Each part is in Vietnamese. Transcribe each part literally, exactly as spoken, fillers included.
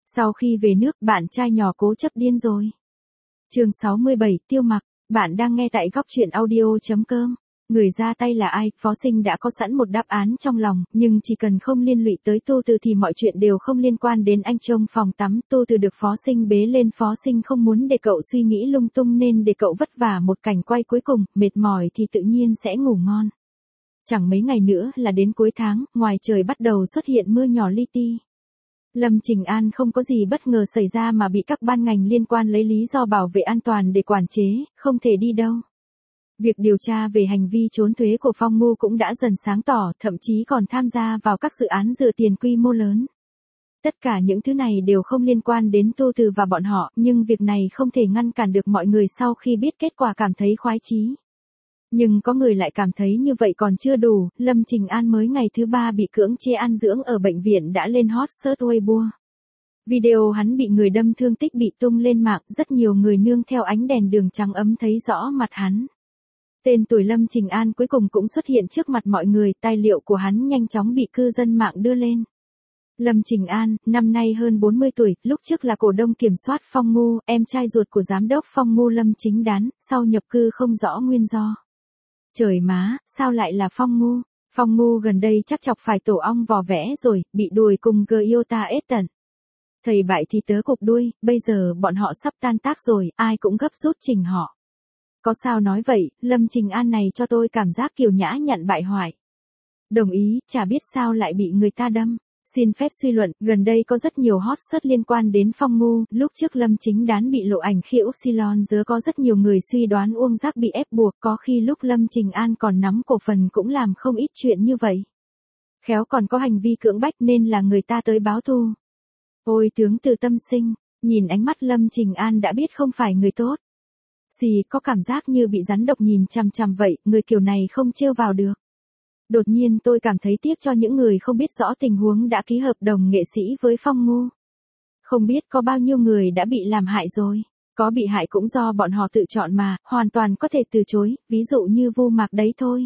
Sau khi về nước, bạn trai nhỏ cố chấp điên rồi. Chương sáu mươi bảy, Tiêu Mặc, bạn đang nghe tại góc truyện audio chấm com. Người ra tay là ai? Phó Sinh đã có sẵn một đáp án trong lòng, nhưng chỉ cần không liên lụy tới Tô Từ thì mọi chuyện đều không liên quan đến anh. Trong phòng tắm, Tô Từ được Phó Sinh bế lên. Phó Sinh không muốn để cậu suy nghĩ lung tung nên để cậu vất vả một cảnh quay cuối cùng, mệt mỏi thì tự nhiên sẽ ngủ ngon. Chẳng mấy ngày nữa là đến cuối tháng, ngoài trời bắt đầu xuất hiện mưa nhỏ li ti. Lâm Trình An không có gì bất ngờ xảy ra mà bị các ban ngành liên quan lấy lý do bảo vệ an toàn để quản chế, không thể đi đâu. Việc điều tra về hành vi trốn thuế của Phong Ngu cũng đã dần sáng tỏ, thậm chí còn tham gia vào các dự án rửa tiền quy mô lớn. Tất cả những thứ này đều không liên quan đến Tô Từ và bọn họ, nhưng việc này không thể ngăn cản được mọi người sau khi biết kết quả cảm thấy khoái chí. Nhưng có người lại cảm thấy như vậy còn chưa đủ, Lâm Trình An mới ngày thứ ba bị cưỡng chế an dưỡng ở bệnh viện đã lên hot search Weibo. Video hắn bị người đâm thương tích bị tung lên mạng, rất nhiều người nương theo ánh đèn đường trắng ấm thấy rõ mặt hắn. Tên tuổi Lâm Trình An cuối cùng cũng xuất hiện trước mặt mọi người, tài liệu của hắn nhanh chóng bị cư dân mạng đưa lên. Lâm Trình An, năm nay hơn bốn mươi tuổi, lúc trước là cổ đông kiểm soát Phong Ngu, em trai ruột của giám đốc Phong Ngu Lâm Chính Đán, sau nhập cư không rõ nguyên do. Trời má, sao lại là Phong Ngu? Phong Ngu gần đây chắc chọc phải tổ ong vò vẽ rồi, bị đuổi cùng Giota ết tận. Thầy bại thì tớ cục đuôi, bây giờ bọn họ sắp tan tác rồi, ai cũng gấp rút trình họ. Có sao nói vậy, Lâm Trình An này cho tôi cảm giác kiều nhã nhặn bại hoại. Đồng ý, chả biết sao lại bị người ta đâm. Xin phép suy luận, gần đây có rất nhiều hot search liên quan đến Phong Ngu, lúc trước Lâm Chính Đán bị lộ ảnh khi Upsilon giờ có rất nhiều người suy đoán Uông Giác bị ép buộc, có khi lúc Lâm Trình An còn nắm cổ phần cũng làm không ít chuyện như vậy. Khéo còn có hành vi cưỡng bách nên là người ta tới báo thù. Ôi tướng từ tâm sinh, nhìn ánh mắt Lâm Trình An đã biết không phải người tốt. Xì có cảm giác như bị rắn độc nhìn chằm chằm vậy, người kiểu này không trêu vào được. Đột nhiên tôi cảm thấy tiếc cho những người không biết rõ tình huống đã ký hợp đồng nghệ sĩ với Phong Ngu. Không biết có bao nhiêu người đã bị làm hại rồi. Có bị hại cũng do bọn họ tự chọn mà, hoàn toàn có thể từ chối, ví dụ như Vu Mạc đấy thôi.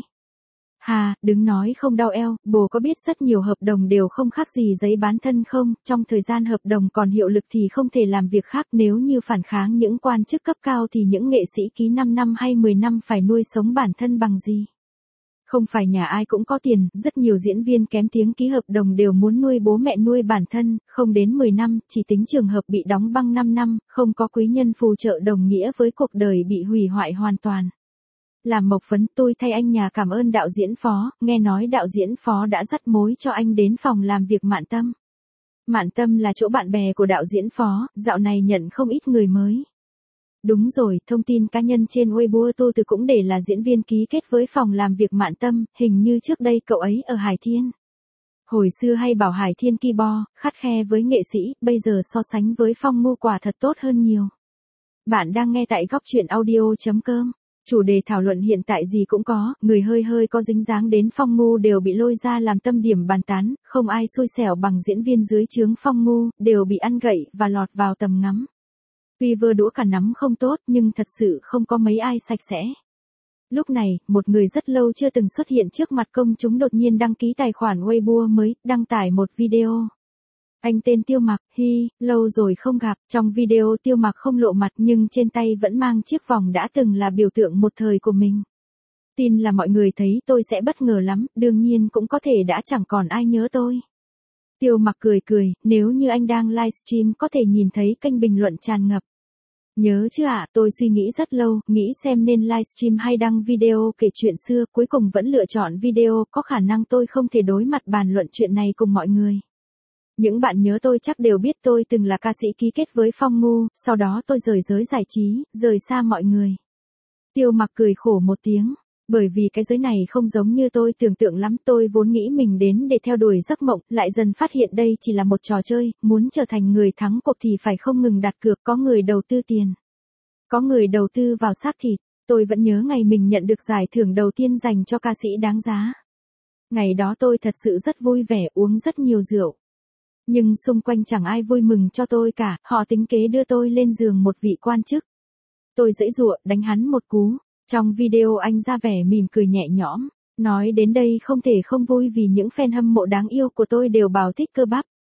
Hà, đừng nói không đau eo, bồ có biết rất nhiều hợp đồng đều không khác gì giấy bán thân không, trong thời gian hợp đồng còn hiệu lực thì không thể làm việc khác, nếu như phản kháng những quan chức cấp cao thì những nghệ sĩ ký năm năm hay mười năm phải nuôi sống bản thân bằng gì. Không phải nhà ai cũng có tiền, rất nhiều diễn viên kém tiếng ký hợp đồng đều muốn nuôi bố mẹ nuôi bản thân, không đến mười năm, chỉ tính trường hợp bị đóng băng năm năm, không có quý nhân phù trợ đồng nghĩa với cuộc đời bị hủy hoại hoàn toàn. Làm Mộc Phấn, tôi thay anh nhà cảm ơn đạo diễn Phó, nghe nói đạo diễn Phó đã dắt mối cho anh đến phòng làm việc Mạn Tâm. Mạn Tâm là chỗ bạn bè của đạo diễn Phó, dạo này nhận không ít người mới. Đúng rồi, thông tin cá nhân trên Weibo Tô Từ cũng để là diễn viên ký kết với phòng làm việc Mạn Tâm, hình như trước đây cậu ấy ở Hải Thiên. Hồi xưa hay bảo Hải Thiên ki bo, khắt khe với nghệ sĩ, bây giờ so sánh với Phong Ngu quả thật tốt hơn nhiều. Bạn đang nghe tại góc truyện audio chấm com. Chủ đề thảo luận hiện tại gì cũng có, người hơi hơi có dính dáng đến Phong Ngu đều bị lôi ra làm tâm điểm bàn tán, không ai xui xẻo bằng diễn viên dưới trướng Phong Ngu, đều bị ăn gậy và lọt vào tầm ngắm. Tuy vơ đũa cả nắm không tốt nhưng thật sự không có mấy ai sạch sẽ. Lúc này, một người rất lâu chưa từng xuất hiện trước mặt công chúng đột nhiên đăng ký tài khoản Weibo mới, đăng tải một video. Anh tên Tiêu Mặc, hi, lâu rồi không gặp, trong video Tiêu Mặc không lộ mặt nhưng trên tay vẫn mang chiếc vòng đã từng là biểu tượng một thời của mình. Tin là mọi người thấy tôi sẽ bất ngờ lắm, đương nhiên cũng có thể đã chẳng còn ai nhớ tôi. Tiêu Mặc cười cười, nếu như anh đang livestream có thể nhìn thấy kênh bình luận tràn ngập. Nhớ chứ ạ, à, tôi suy nghĩ rất lâu, nghĩ xem nên livestream hay đăng video kể chuyện xưa, cuối cùng vẫn lựa chọn video, có khả năng tôi không thể đối mặt bàn luận chuyện này cùng mọi người. Những bạn nhớ tôi chắc đều biết tôi từng là ca sĩ ký kết với Phong Ngu, sau đó tôi rời giới giải trí, rời xa mọi người. Tiêu Mặc cười khổ một tiếng, bởi vì cái giới này không giống như tôi tưởng tượng lắm, tôi vốn nghĩ mình đến để theo đuổi giấc mộng, lại dần phát hiện đây chỉ là một trò chơi, muốn trở thành người thắng cuộc thì phải không ngừng đặt cược, có người đầu tư tiền, có người đầu tư vào xác thịt. Tôi vẫn nhớ ngày mình nhận được giải thưởng đầu tiên dành cho ca sĩ đáng giá. Ngày đó tôi thật sự rất vui vẻ, uống rất nhiều rượu. Nhưng xung quanh chẳng ai vui mừng cho tôi cả, họ tính kế đưa tôi lên giường một vị quan chức. Tôi giãy giụa, đánh hắn một cú. Trong video anh ra vẻ mỉm cười nhẹ nhõm, nói đến đây không thể không vui vì những fan hâm mộ đáng yêu của tôi đều bảo thích cơ bắp.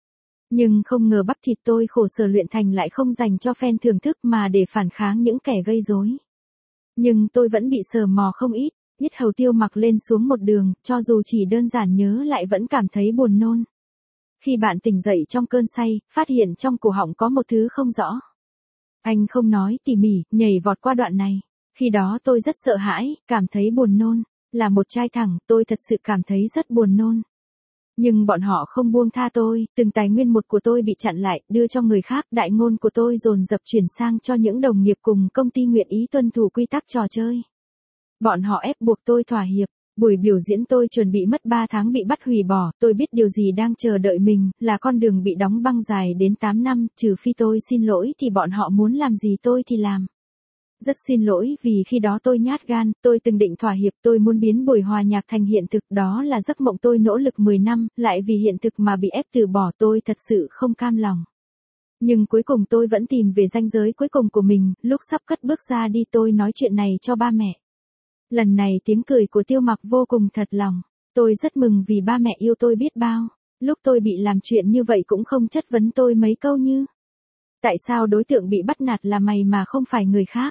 Nhưng không ngờ bắp thịt tôi khổ sở luyện thành lại không dành cho fan thưởng thức mà để phản kháng những kẻ gây rối. Nhưng tôi vẫn bị sờ mò không ít, yết hầu Tiêu Mặc lên xuống một đường, cho dù chỉ đơn giản nhớ lại vẫn cảm thấy buồn nôn. Khi bạn tỉnh dậy trong cơn say, phát hiện trong cổ họng có một thứ không rõ. Anh không nói tỉ mỉ, nhảy vọt qua đoạn này. Khi đó tôi rất sợ hãi, cảm thấy buồn nôn. Là một trai thẳng, tôi thật sự cảm thấy rất buồn nôn. Nhưng bọn họ không buông tha tôi, từng tài nguyên một của tôi bị chặn lại, đưa cho người khác, đại ngôn của tôi dồn dập chuyển sang cho những đồng nghiệp cùng công ty nguyện ý tuân thủ quy tắc trò chơi. Bọn họ ép buộc tôi thỏa hiệp, buổi biểu diễn tôi chuẩn bị mất ba tháng bị bắt hủy bỏ, tôi biết điều gì đang chờ đợi mình, là con đường bị đóng băng dài đến tám năm, trừ phi tôi xin lỗi thì bọn họ muốn làm gì tôi thì làm. Rất xin lỗi vì khi đó tôi nhát gan, tôi từng định thỏa hiệp, tôi muốn biến buổi hòa nhạc thành hiện thực, đó là giấc mộng tôi nỗ lực mười năm, lại vì hiện thực mà bị ép từ bỏ, tôi thật sự không cam lòng. Nhưng cuối cùng tôi vẫn tìm về ranh giới cuối cùng của mình, lúc sắp cất bước ra đi tôi nói chuyện này cho ba mẹ. Lần này tiếng cười của Tiêu Mặc vô cùng thật lòng, tôi rất mừng vì ba mẹ yêu tôi biết bao, lúc tôi bị làm chuyện như vậy cũng không chất vấn tôi mấy câu như: tại sao đối tượng bị bắt nạt là mày mà không phải người khác?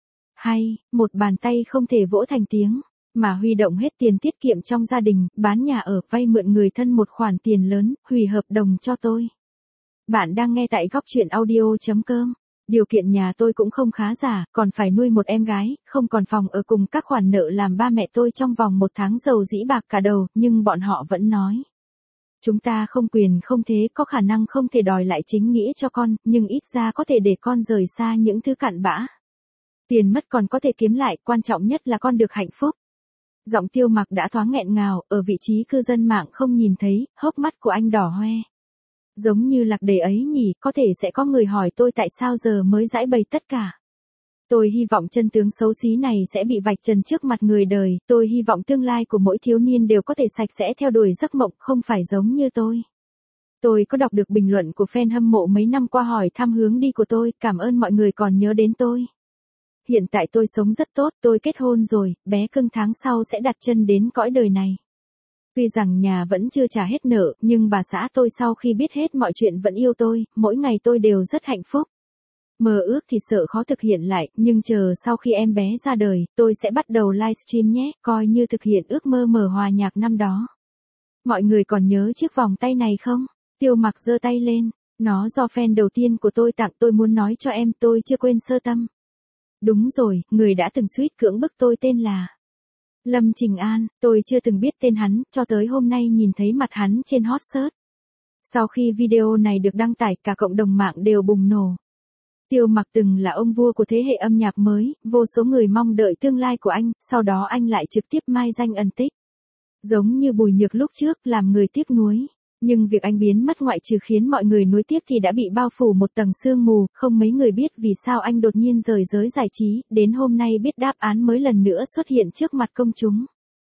Hay, một bàn tay không thể vỗ thành tiếng, mà huy động hết tiền tiết kiệm trong gia đình, bán nhà ở, vay mượn người thân một khoản tiền lớn, hủy hợp đồng cho tôi. Bạn đang nghe tại góc truyện audio chấm com. Điều kiện nhà tôi cũng không khá giả, còn phải nuôi một em gái, không còn phòng ở cùng các khoản nợ làm ba mẹ tôi trong vòng một tháng giàu dĩ bạc cả đầu, nhưng bọn họ vẫn nói. Chúng ta không quyền không thế, có khả năng không thể đòi lại chính nghĩa cho con, nhưng ít ra có thể để con rời xa những thứ cặn bã. Tiền mất còn có thể kiếm lại, quan trọng nhất là con được hạnh phúc. Giọng Tiêu Mặc đã thoáng nghẹn ngào, ở vị trí cư dân mạng không nhìn thấy, hốc mắt của anh đỏ hoe. Giống như lạc đề ấy nhỉ, có thể sẽ có người hỏi tôi tại sao giờ mới giải bày tất cả. Tôi hy vọng chân tướng xấu xí này sẽ bị vạch trần trước mặt người đời, tôi hy vọng tương lai của mỗi thiếu niên đều có thể sạch sẽ theo đuổi giấc mộng, không phải giống như tôi. Tôi có đọc được bình luận của fan hâm mộ mấy năm qua hỏi thăm hướng đi của tôi, cảm ơn mọi người còn nhớ đến tôi. Hiện tại tôi sống rất tốt, tôi kết hôn rồi, bé cưng tháng sau sẽ đặt chân đến cõi đời này. Tuy rằng nhà vẫn chưa trả hết nợ, nhưng bà xã tôi sau khi biết hết mọi chuyện vẫn yêu tôi, mỗi ngày tôi đều rất hạnh phúc. Mơ ước thì sợ khó thực hiện lại, nhưng chờ sau khi em bé ra đời, tôi sẽ bắt đầu livestream nhé, coi như thực hiện ước mơ mở hòa nhạc năm đó. Mọi người còn nhớ chiếc vòng tay này không? Tiêu Mặc giơ tay lên, nó do fan đầu tiên của tôi tặng, tôi muốn nói cho em tôi chưa quên sơ tâm. Đúng rồi, người đã từng suýt cưỡng bức tôi tên là Lâm Trình An, tôi chưa từng biết tên hắn, cho tới hôm nay nhìn thấy mặt hắn trên hot search. Sau khi video này được đăng tải, cả cộng đồng mạng đều bùng nổ. Tiêu Mặc từng là ông vua của thế hệ âm nhạc mới, vô số người mong đợi tương lai của anh, sau đó anh lại trực tiếp mai danh ẩn tích. Giống như Bùi Nhược lúc trước, làm người tiếc nuối. Nhưng việc anh biến mất ngoại trừ khiến mọi người nuối tiếc thì đã bị bao phủ một tầng sương mù, không mấy người biết vì sao anh đột nhiên rời giới giải trí, đến hôm nay biết đáp án mới lần nữa xuất hiện trước mặt công chúng.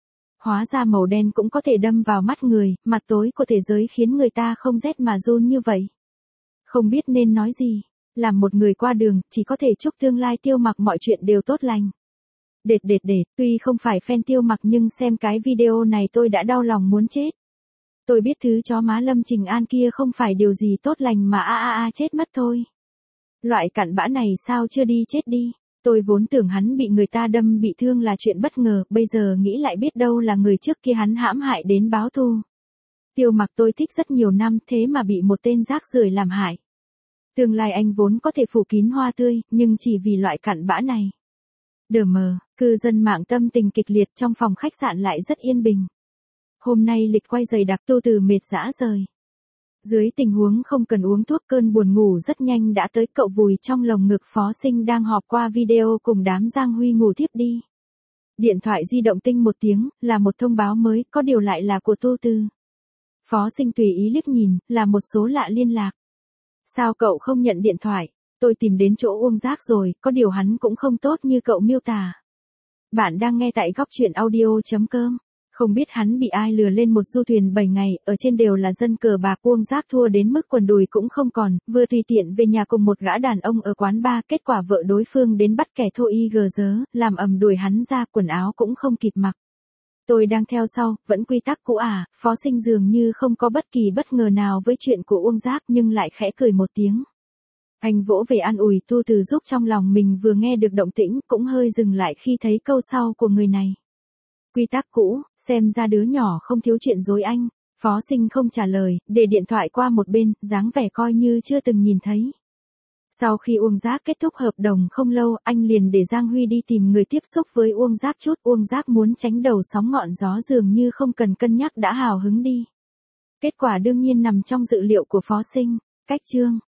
Hóa ra màu đen cũng có thể đâm vào mắt người, mặt tối của thế giới khiến người ta không rét mà run như vậy. Không biết nên nói gì, làm một người qua đường, chỉ có thể chúc tương lai Tiêu Mặc mọi chuyện đều tốt lành. Đệt đệt đệt, tuy không phải fan Tiêu Mặc nhưng xem cái video này tôi đã đau lòng muốn chết. Tôi biết thứ chó má Lâm Trình An kia không phải điều gì tốt lành mà a a a chết mất thôi. Loại cặn bã này sao chưa đi chết đi. Tôi vốn tưởng hắn bị người ta đâm bị thương là chuyện bất ngờ, bây giờ nghĩ lại biết đâu là người trước kia hắn hãm hại đến báo thù. Tiêu Mặc tôi thích rất nhiều năm thế mà bị một tên rác rưởi làm hại. Tương lai anh vốn có thể phủ kín hoa tươi, nhưng chỉ vì loại cặn bã này. Đờ mờ, cư dân mạng tâm tình kịch liệt trong phòng khách sạn lại rất yên bình. Hôm nay lịch quay dày đặc tu từ mệt rã rời. Dưới tình huống không cần uống thuốc cơn buồn ngủ rất nhanh đã tới, cậu vùi trong lồng ngực Phó Sinh đang họp qua video cùng đám Giang Huy ngủ thiếp đi. Điện thoại di động tinh một tiếng, là một thông báo mới, có điều lại là của Tu Từ. Phó Sinh tùy ý liếc nhìn, là một số lạ liên lạc. Sao cậu không nhận điện thoại? Tôi tìm đến chỗ Uông Giác rồi, có điều hắn cũng không tốt như cậu miêu tả. Bạn đang nghe tại góc truyện audio chấm com. Không biết hắn bị ai lừa lên một du thuyền bảy ngày, ở trên đều là dân cờ bạc, Uông Giác thua đến mức quần đùi cũng không còn, vừa tùy tiện về nhà cùng một gã đàn ông ở quán bar, kết quả vợ đối phương đến bắt kẻ thô y gờ dớ, làm ầm đuổi hắn ra, quần áo cũng không kịp mặc. Tôi đang theo sau, vẫn quy tắc cũ à, Phó Sinh dường như không có bất kỳ bất ngờ nào với chuyện của Uông Giác nhưng lại khẽ cười một tiếng. Anh vỗ về an ủi Tu Từ giúp trong lòng mình vừa nghe được động tĩnh cũng hơi dừng lại khi thấy câu sau của người này. Quy tắc cũ, xem ra đứa nhỏ không thiếu chuyện dối anh. Phó Sinh không trả lời, để điện thoại qua một bên, dáng vẻ coi như chưa từng nhìn thấy. Sau khi Uông Giác kết thúc hợp đồng không lâu, anh liền để Giang Huy đi tìm người tiếp xúc với Uông Giác chút. Uông Giác muốn tránh đầu sóng ngọn gió dường như không cần cân nhắc đã hào hứng đi. Kết quả đương nhiên nằm trong dự liệu của Phó Sinh. Cách chương